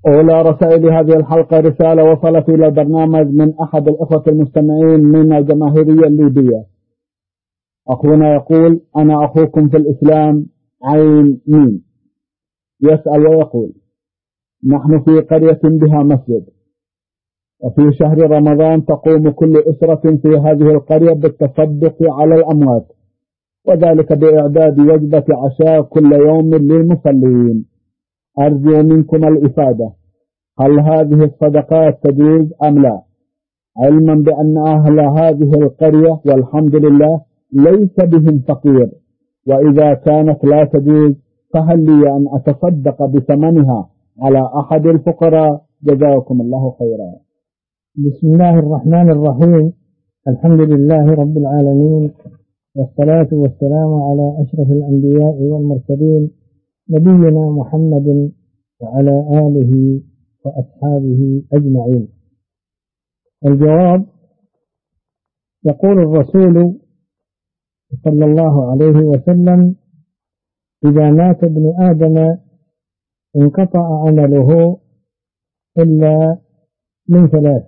أولى رسائل هذه الحلقة رسالة وصلت إلى البرنامج من أحد الإخوة المستمعين من الجماهيرية الليبية. أخونا يقول: أنا أخوكم في الإسلام عين مين. يسأل ويقول: نحن في قرية بها مسجد، وفي شهر رمضان تقوم كل أسرة في هذه القرية بالتصدق على الأموات، وذلك بإعداد وجبة عشاء كل يوم للمصلين. أرجو منكم الإفادة، هل هذه الصدقات تجوز أم لا، علما بأن أهل هذه القرية والحمد لله ليس بهم فقير، وإذا كانت لا تجوز فهل لي أن أتصدق بثمنها على أحد الفقراء؟ جزاكم الله خيرا. بسم الله الرحمن الرحيم. الحمد لله رب العالمين، والصلاة والسلام على أشرف الأنبياء والمرسلين نبينا محمد وعلى آله وأصحابه أجمعين. الجواب: يقول الرسول صلى الله عليه وسلم: إذا مات ابن آدم انقطع عمله إلا من ثلاث.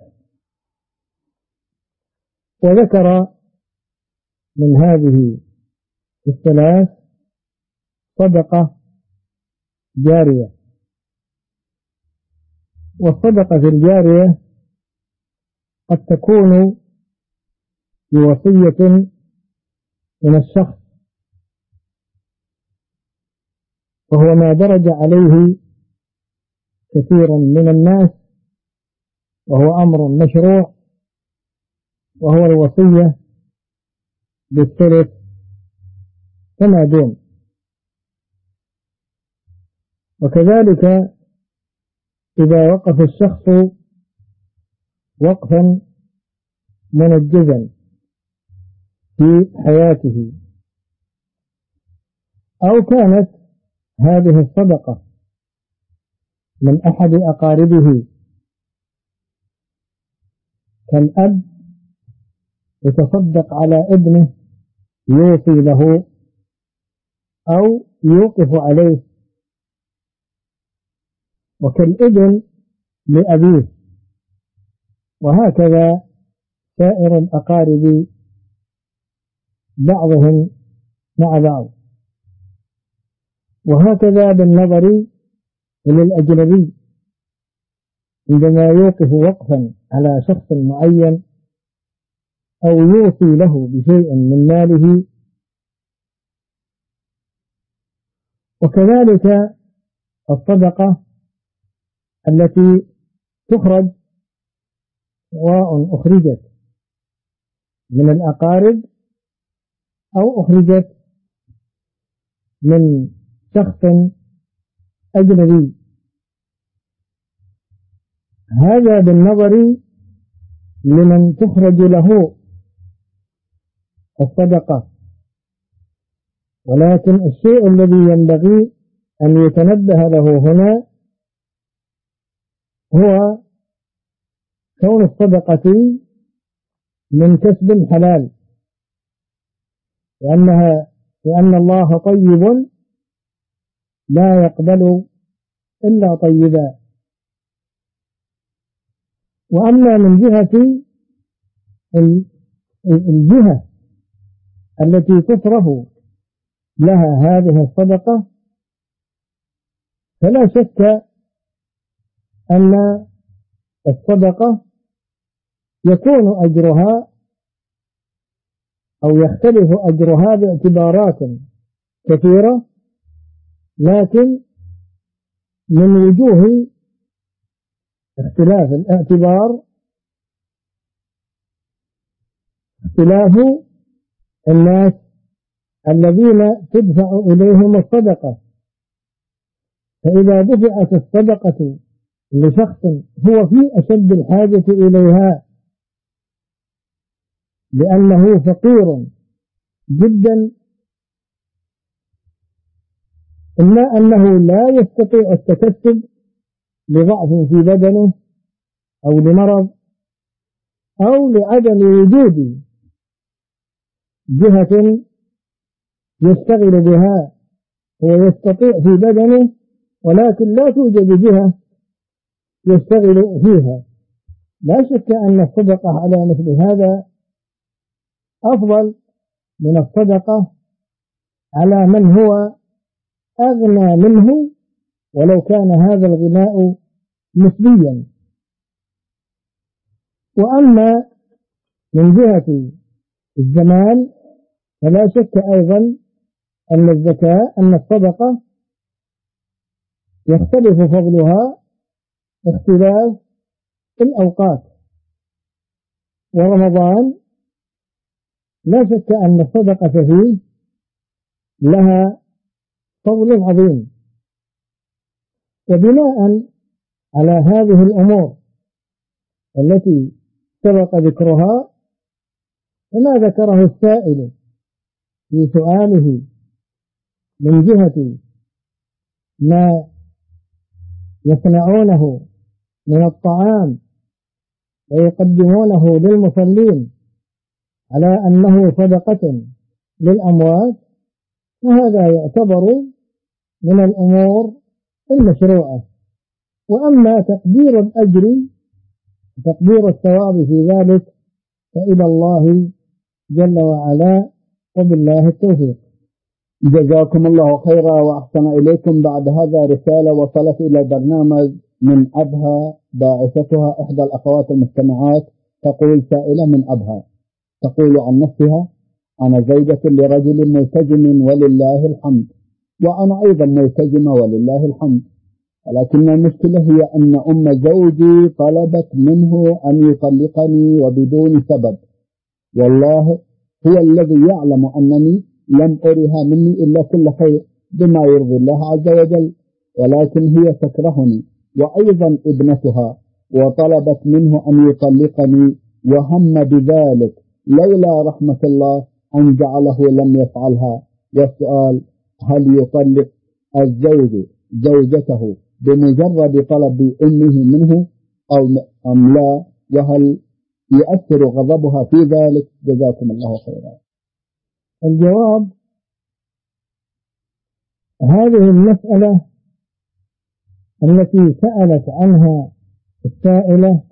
وذكر من هذه الثلاث صدقة جارية. والصدقة الجارية قد تكون بوصية من الشخص، وهو ما درج عليه كثير من الناس، وهو أمر مشروع، وهو الوصية بالثلث فما دون. وكذلك إذا وقف الشخص وقفا منجزا في حياته، أو كانت هذه الصدقة من أحد أقاربه كالأب يتصدق على ابنه يوصي له أو يوقف عليه، وكالابن لأبيه، وهكذا سائر الأقارب بعضهم مع بعض. وهكذا بالنظر إلى الأجنبي عندما يوقف وقفا على شخص معين أو يوصي له بشيء من ماله. وكذلك الصدقة التي تخرج، سواء أخرجت من الأقارب أو أخرجت من شخص أجنبي، هذا بالنظر لمن تخرج له الصدقة. ولكن الشيء الذي ينبغي أن يتنبه له هنا هو كون الصدقة من كسب حلال، لأن الله طيب لا يقبل إلا طيبا. وأما من جهة الجهة التي تصرف لها هذه الصدقة، فلا شك أن الصدقة يكون أجرها أو يختلف أجرها باعتبارات كثيرة، لكن من وجوه اختلاف الاعتبار اختلاف الناس الذين تدفع إليهم الصدقة. فإذا دفعت الصدقة لشخص هو في أشد الحاجة إليها لأنه فقير جدا، إلا أنه لا يستطيع التكسب لضعف في بدنه أو لمرض أو لعدم وجود جهة يشتغل بها، هو يستطيع في بدنه ولكن لا توجد جهة يشتغل فيها. لا شك أن الصدقة على مثل هذا أفضل من الصدقة على من هو أغنى منه ولو كان هذا الغناء نسبيا. وأما من جهة الزمان فلا شك أيضا أن الصدقة يختلف فضلها اختلاف الأوقات. ورمضان لا شك أن الصدقة فيه لها فضل عظيم. وبناء على هذه الأمور التي سبق ذكرها فما ذكره السائل في سؤاله من جهة ما يصنعونه من الطعام ويقدمونه للمصلين على أنه صدقة للأموات، فهذا يعتبر من الأمور المشروعة. وأما تقدير الأجر وتقدير الثواب في ذلك فإلى الله جل وعلا، وبالله التوفيق. جزاكم الله خيرا وأحسن إليكم. بعد هذا رسالة وصلت إلى البرنامج من أبها، باعثتها إحدى الأخوات المستمعات. تقول سائلة من أبها، تقول عن نفسها: أنا زوجة لرجل ملتزم ولله الحمد، وأنا أيضا ملتزمة ولله الحمد، ولكن المشكلة هي أن أم زوجي طلبت منه أن يطلقني وبدون سبب، والله هو الذي يعلم أنني لم أرها مني إلا كل خير بما يرضي الله عز وجل، ولكن هي تكرهني وأيضا ابنتها، وطلبت منه أن يطلقني وهم بذلك لولا رحمة الله أن جعله لم يفعلها. والسؤال: هل يطلق الزوج زوجته بمجرد طلب أمه منه أم لا؟ وهل يؤثر غضبها في ذلك؟ جزاكم الله خيرا. الجواب: هذه المسألة التي سألت عنها السائلة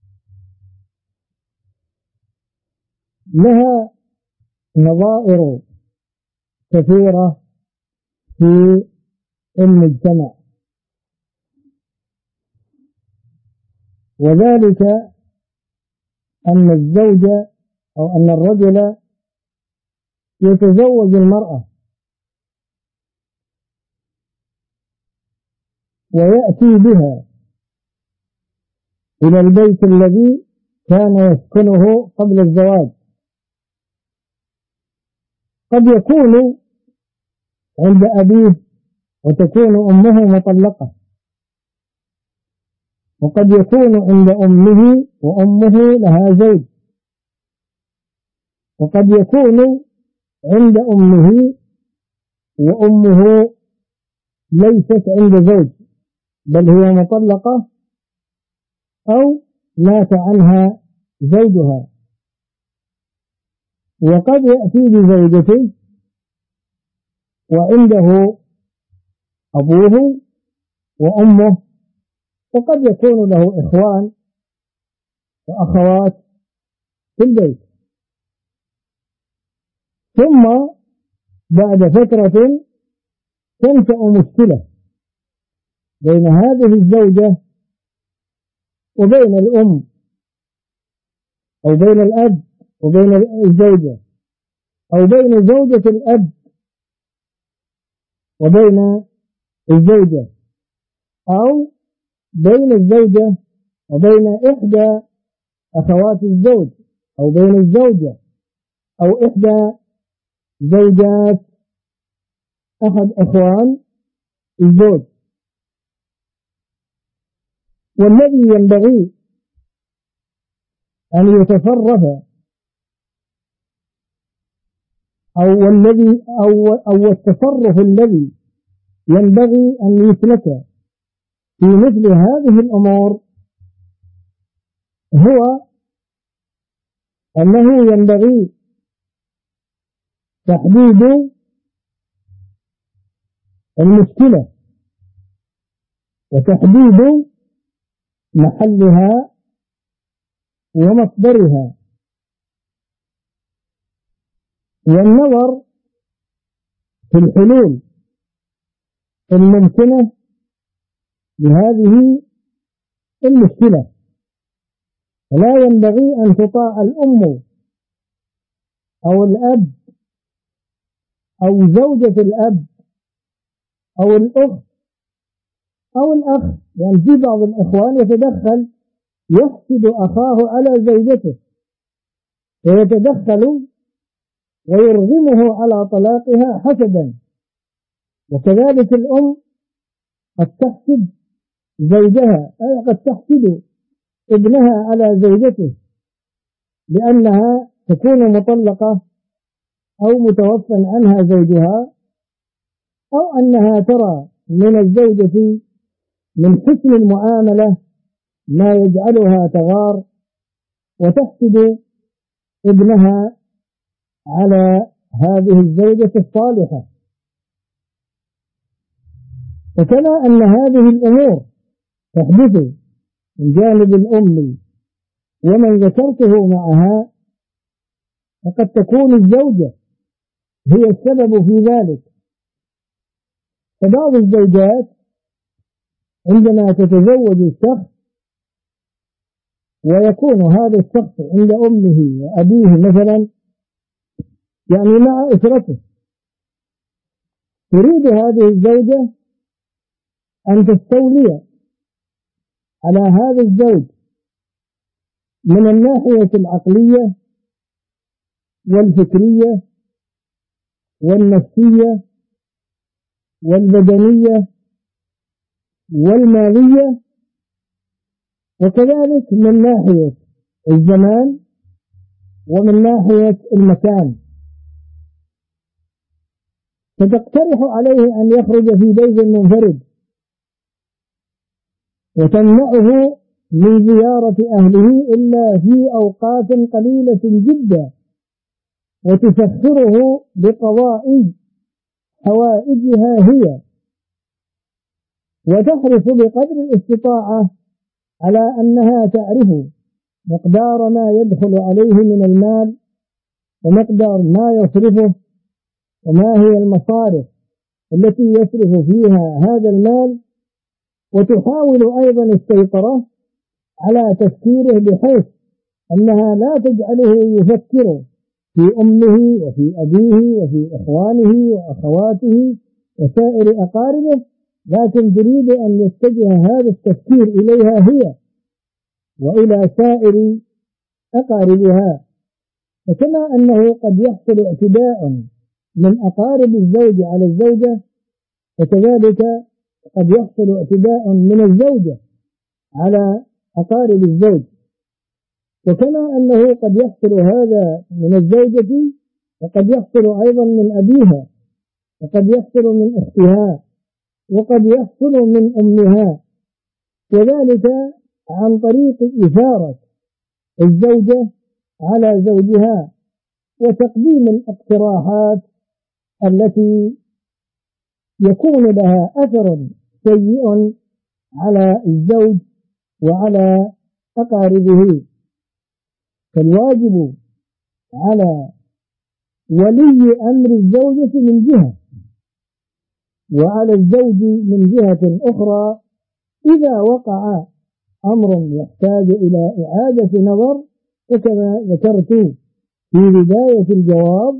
لها نظائر كثيرة في المجتمع، وذلك أن الزوج أو أن الرجل يتزوج المرأة ويأتي بها إلى البيت الذي كان يسكنه قبل الزواج. قد يكون عند أبيه وتكون أمه مطلقة، وقد يكون عند أمه وأمه لها زوج، وقد يكون عند أمه وأمه ليست عند زوج بل هي مطلقة أو مات عنها زوجها. وقد يأتي بزوجته وعنده أبوه وأمه، وقد يكون له إخوان وأخوات في البيت. ثم بعد فترة تنشأ مشكلة بين هذه الزوجة وبين الأم، أو بين الأب وبين الزوجة، أو بين زوجة الأب وبين الزوجة، أو بين الزوجة وبين إحدى أخوات الزوج، أو بين الزوجة أو إحدى زوجات أحد أخوان الزوج. والذي ينبغي أن يتصرف أو التصرف الذي ينبغي أن يسلك في مثل هذه الأمور هو أنه ينبغي تحديد المشكلة وتحديد محلها ومصدرها، والنظر في الحلول الممكنة لهذه المشكلة. فلا ينبغي أن تطاع الأم أو الأب أو زوجة الأب أو الأخت أو الأخ، يعني في بعض الإخوان يتدخل يحسد أخاه على زوجته ويتدخل ويرغمه على طلاقها حسدا. وكذلك الأم قد تحسد زوجها، قد تحسد ابنها على زوجته لأنها تكون مطلقة أو متوفى عنها زوجها، أو أنها ترى من الزوجة من حسن المعاملة ما يجعلها تغار وتحسد ابنها على هذه الزوجة الصالحة. وكما أن هذه الأمور تحدث من جانب الأم ومن ذكرته معها، فقد تكون الزوجة هي السبب في ذلك. فبعض الزوجات عندما تتزوج الشخص ويكون هذا الشخص عند أمه وأبيه مثلا، يعني مع أسرته، تريد هذه الزوجة أن تستولي على هذا الزوج من الناحية العقلية والفكرية والنفسية والبدنية والمالية، وكذلك من ناحية الزمان ومن ناحية المكان. فتقترح عليه أن يخرج في بيت منفرد وتمنعه من زيارة أهله إلا في أوقات قليلة جدا، وتسخره بقضاء حوائجها هي، وتحرص بقدر الاستطاعة على أنها تعرف مقدار ما يدخل عليه من المال ومقدار ما يصرفه وما هي المصارف التي يصرف فيها هذا المال، وتحاول أيضا السيطرة على تفكيره بحيث أنها لا تجعله يفكر في أمه وفي أبيه وفي إخوانه وأخواته وسائر أقاربه، لكن تريد أن يتجه هذا التفكير إليها هي وإلى سائر أقاربها. فكما أنه قد يحصل اعتداء من أقارب الزوج على الزوجة، فكذلك قد يحصل اعتداء من الزوجة على أقارب الزوج. وكما أنه قد يحصل هذا من الزوجة، وقد يحصل أيضا من أبيها، وقد يحصل من أختها، وقد يحصل من أمها، وذلك عن طريق إثارة الزوجة على زوجها وتقديم الاقتراحات التي يكون لها أثر سيء على الزوج وعلى أقاربه. فالواجب على ولي أمر الزوجة من جهة، وعلى الزوج من جهة أخرى إذا وقع أمر يحتاج إلى إعادة نظر، فكما ذكرت في بداية الجواب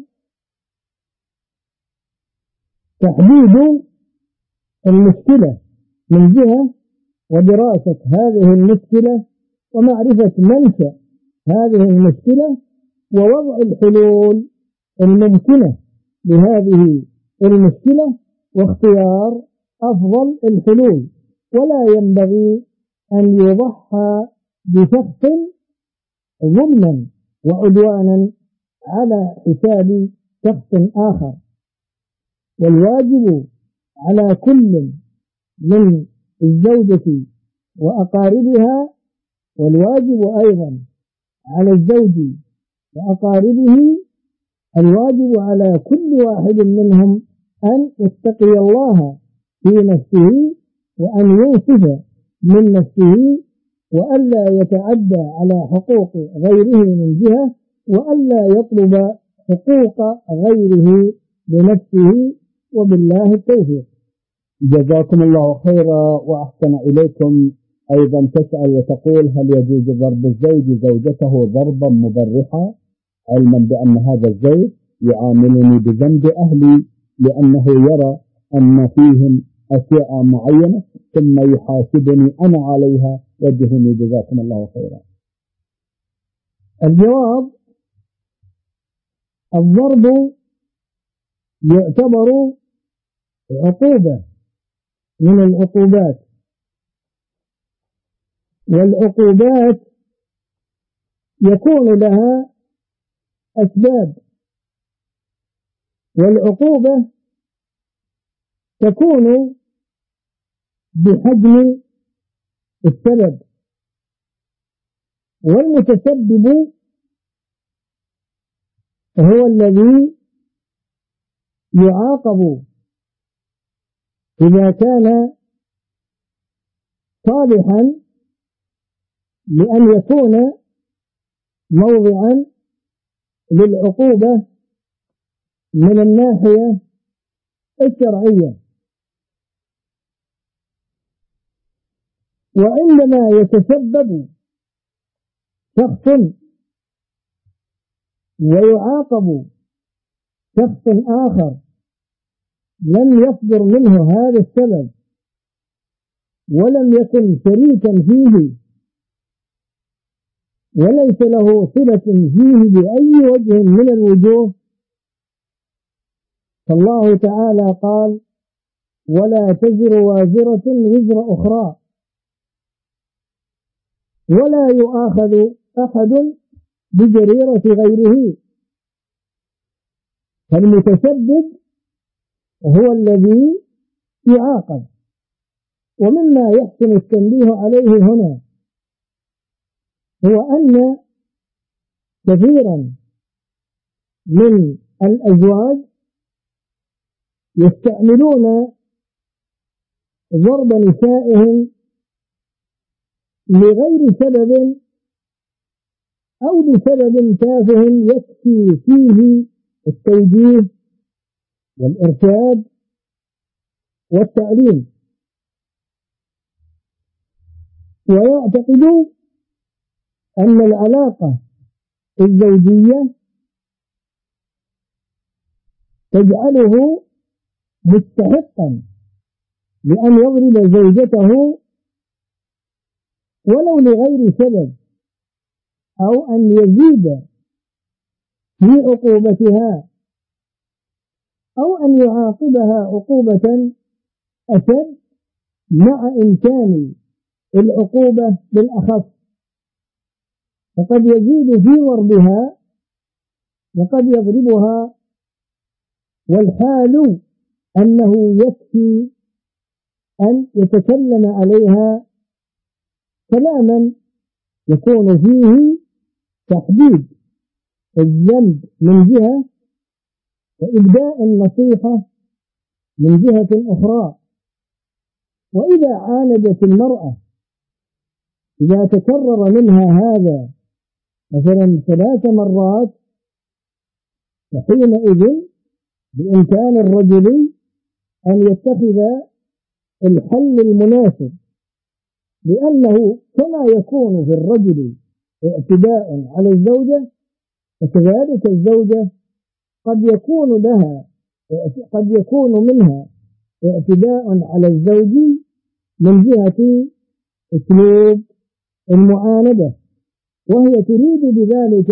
تحديد المشكلة من جهة، ودراسة هذه المشكلة ومعرفة منشأ هذه المشكلة ووضع الحلول الممكنة لهذه المشكلة واختيار أفضل الحلول. ولا ينبغي أن يضحى بشخص ظلما وعدوانا على حساب شخص آخر. والواجب على كل من الزوجة وأقاربها، والواجب أيضا على الزوج وأقاربه، الواجب على كل واحد منهم أن يتقي الله في نفسه وأن ينصف من نفسه وألا يتعدى على حقوق غيره من جهة، وألا يطلب حقوق غيره بنفسه، وبالله التوفيق. جزاكم الله خيرا وأحسن إليكم. أيضا تسأل وتقول: هل يجوز ضرب الزوج زوجته ضربا مبرحا، علما بأن هذا الزوج يعاملني بذنب أهلي لأنه يرى أن فيهم أشياء معينة ثم يحاسبني أنا عليها؟ وجهني جزاكم الله خيرا. الجواب: الضرب يعتبر عقوبة من العقوبات، والعقوبات يكون لها أسباب، والعقوبة تكون بحجم السبب، والمتسبب هو الذي يعاقب إذا كان صالحا لأن يكون موضعا للعقوبة من الناحية الشرعية. وعندما يتسبب شخص ويعاقب شخص آخر لم يصدر منه هذا السبب ولم يكن شريكا فيه وليس له صلة فيه بأي وجه من الوجوه، فالله تعالى قال: ولا تزر وازرة وزر أخرى، ولا يؤاخذ أحد بجريرة غيره. فالمتسبب هو الذي يعاقب. ومما يحسن التنبيه عليه هنا هو أن كثيرا من الأزواج يستعملون ضرب نسائهم لغير سبب أو لسبب تافه يكفي فيه التوجيه والإرشاد والتعليم، ويعتقدون أن العلاقة الزوجية تجعله مستحقا لأن يضرب زوجته ولو لغير سبب، أو أن يزيد في عقوبتها، أو أن يعاقبها عقوبة أشد مع إمكان العقوبة بالأخف، فقد يزيد في ضربها وقد يضربها، والحال أنه يكفي أن يتكلم عليها كلاما يكون فيه تحديد الذنب من جهة وإبداء النصيحة من جهة أخرى. وإذا عالجت المرأة إذا تكرر منها هذا مثلا 3 مرات، فحينئذ بإمكان الرجل أن يتخذ الحل المناسب، لأنه كما يكون في الرجل اعتداء على الزوجة فكذلك الزوجة قد يكون منها اعتداء على الزوج من جهة أسلوب المعاندة، وهي تريد بذلك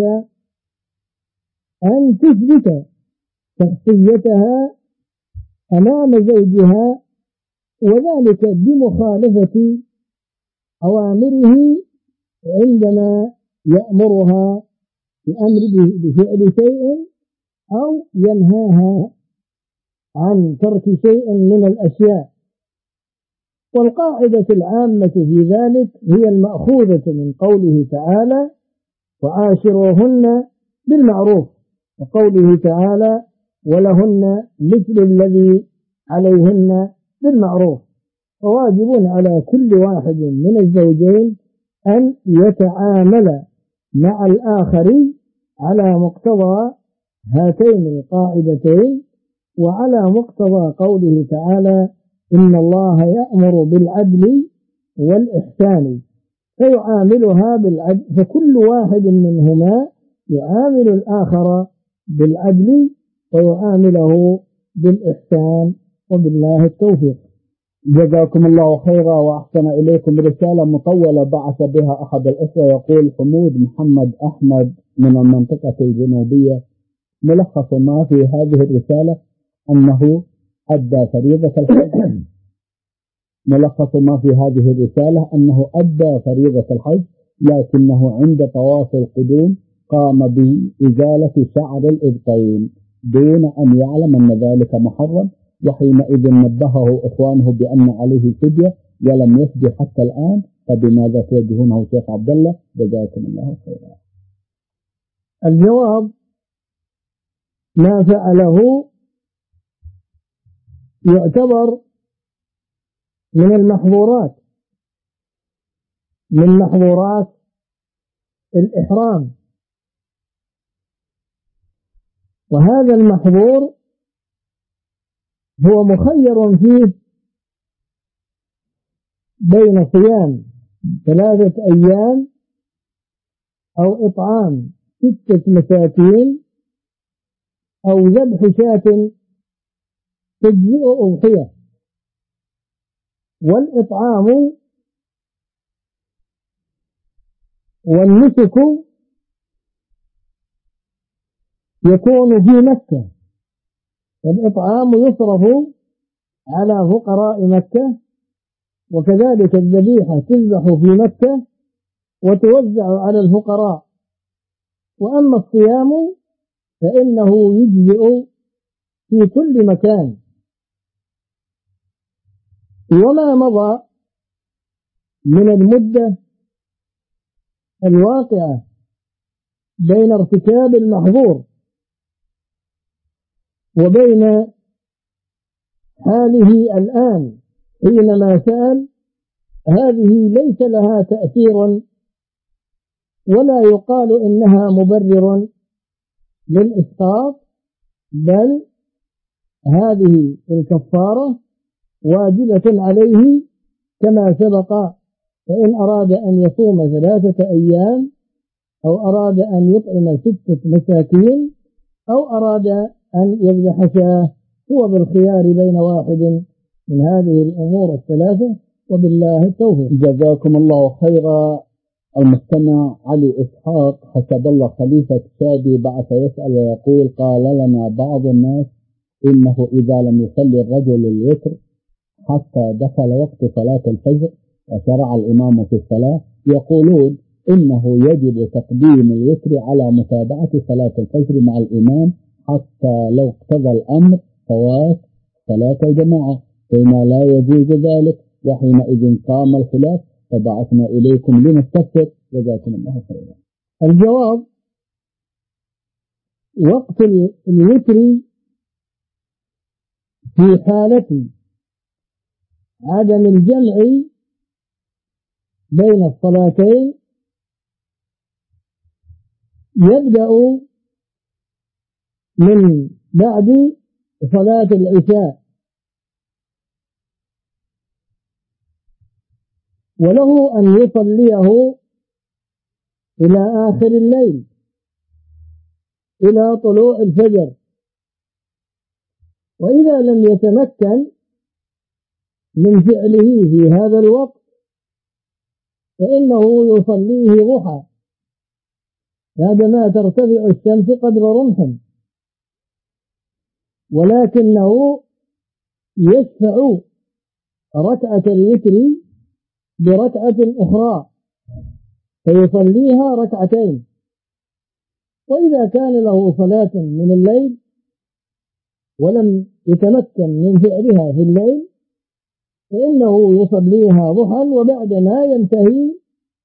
أن تثبت شخصيتها أمام زوجها، وذلك بمخالفة أوامره عندما يأمرها بفعل شيء أو ينهاها عن ترك شيء من الأشياء. والقاعدة العامة في ذلك هي المأخوذة من قوله تعالى: وعاشروهن بالمعروف، وقوله تعالى: ولهن مثل الذي عليهن بالمعروف. فواجب على كل واحد من الزوجين أن يتعامل مع الآخر على مقتضى هاتين القاعدتين وعلى مقتضى قوله تعالى إن الله يأمر بالعدل والإحسان، فيعاملها بالعدل، فكل واحد منهما يعامل الآخر بالعدل ويعامله بالإحسان، وبالله التوفيق. جزاكم الله خيرا وأحسن إليكم. رسالة مطولة بعث بها أحد الأخوة يقول: حمود محمد أحمد من المنطقة الجنوبية. ملخص ما في هذه الرسالة أنه أدى فريضة الحج. ملخص ما في هذه الرسالة أنه أدى فريضة الحج، لكنه عند طواف القدوم قام بإزالة شعر الإبطين دون أن يعلم أن ذلك محرم، وحينئذ نبهه إخوانه بأن عليه فدية ولم يفدي حتى الآن، فبماذا توجهونه شيخ عبد الله؟ جزاكم الله خيرا. الجواب: ما فعله يعتبر من المحظورات، من محظورات الإحرام، وهذا المحظور هو مخير فيه بين صيام 3 أيام أو إطعام 6 مساكين أو ذبح شاة تجزئ أضحية. والإطعام والنسك يكون في مكة، الإطعام يصرف على فقراء مكة، وكذلك الذبيحة تذبح في مكة وتوزع على الفقراء. وأما الصيام فإنه يجزئ في كل مكان. وما مضى من المدة الواقعة بين ارتكاب المحظور وبين حاله الآن حينما سأل، هذه ليس لها تأثير ولا يقال إنها مبرر للإسقاط، بل هذه الكفارة واجبة عليه كما سبق. فإن أراد أن يصوم 3 أيام أو أراد أن يطعم 6 مساكين أو أراد أن يذبح شاة، هو بالخيار بين واحد من هذه الأمور الثلاثة، وبالله التوفيق. جزاكم الله خيرا. المستمع علي إسحاق حسب الله خليفة شادي بعث يسأل ويقول: قال لنا بعض الناس إنه إذا لم يصلي الرجل الوتر حتى دخل وقت صلاة الفجر وشرع الإمام في الصلاة، يقولون إنه يجب تقديم الوتر على متابعة صلاة الفجر مع الإمام حتى لو اقتضى الأمر فوات صلاة الجماعة، فيما لا يجوز ذلك، وحينئذ قام الخلاف، فبعثنا إليكم لنستفسر. جزاكم الله خيرا. الجواب: وقت الوتر في حالة عدم الجمع بين الصلاتين يبدأ من بعد صلاة العشاء، وله أن يصليه إلى آخر الليل إلى طلوع الفجر. وإذا لم يتمكن من فعله في هذا الوقت فإنه يصليه ضحى بعدما ترتفع الشمس قدر رمح، ولكنه يشفع ركعة الوتر بركعة أخرى فيصليها 2. وإذا كان له صلاة من الليل ولم يتمكن من فعلها في الليل فإنه يصليها ضحى، وبعد ما ينتهي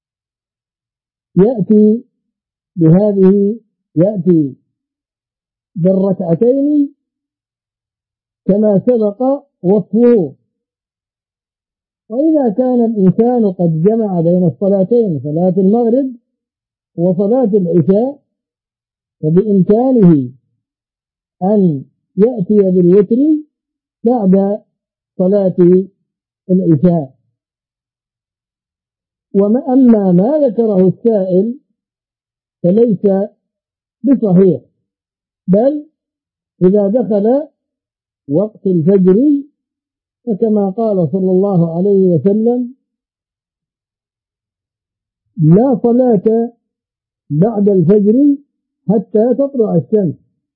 يأتي بالركعتين كما سبق وصفه. وإذا كان الإنسان قد جمع بين الصلاتين صلاة المغرب وصلاة العشاء فبإمكانه أن يأتي بالوتر بعد صلاة العشاء. أما ما ذكره السائل فليس بصحيح، بل إذا دخل وقت الفجر فكما قال صلى الله عليه وسلم: لا صلاة بعد الفجر حتى تطلع الشمس،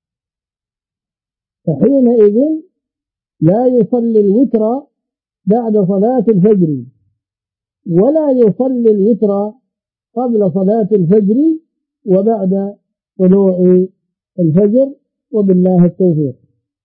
فحينئذ لا يصلي الوتر بعد صلاة الفجر ولا يصلي الوتر قبل صلاة الفجر وبعد طلوع الفجر، وبالله التوفيق.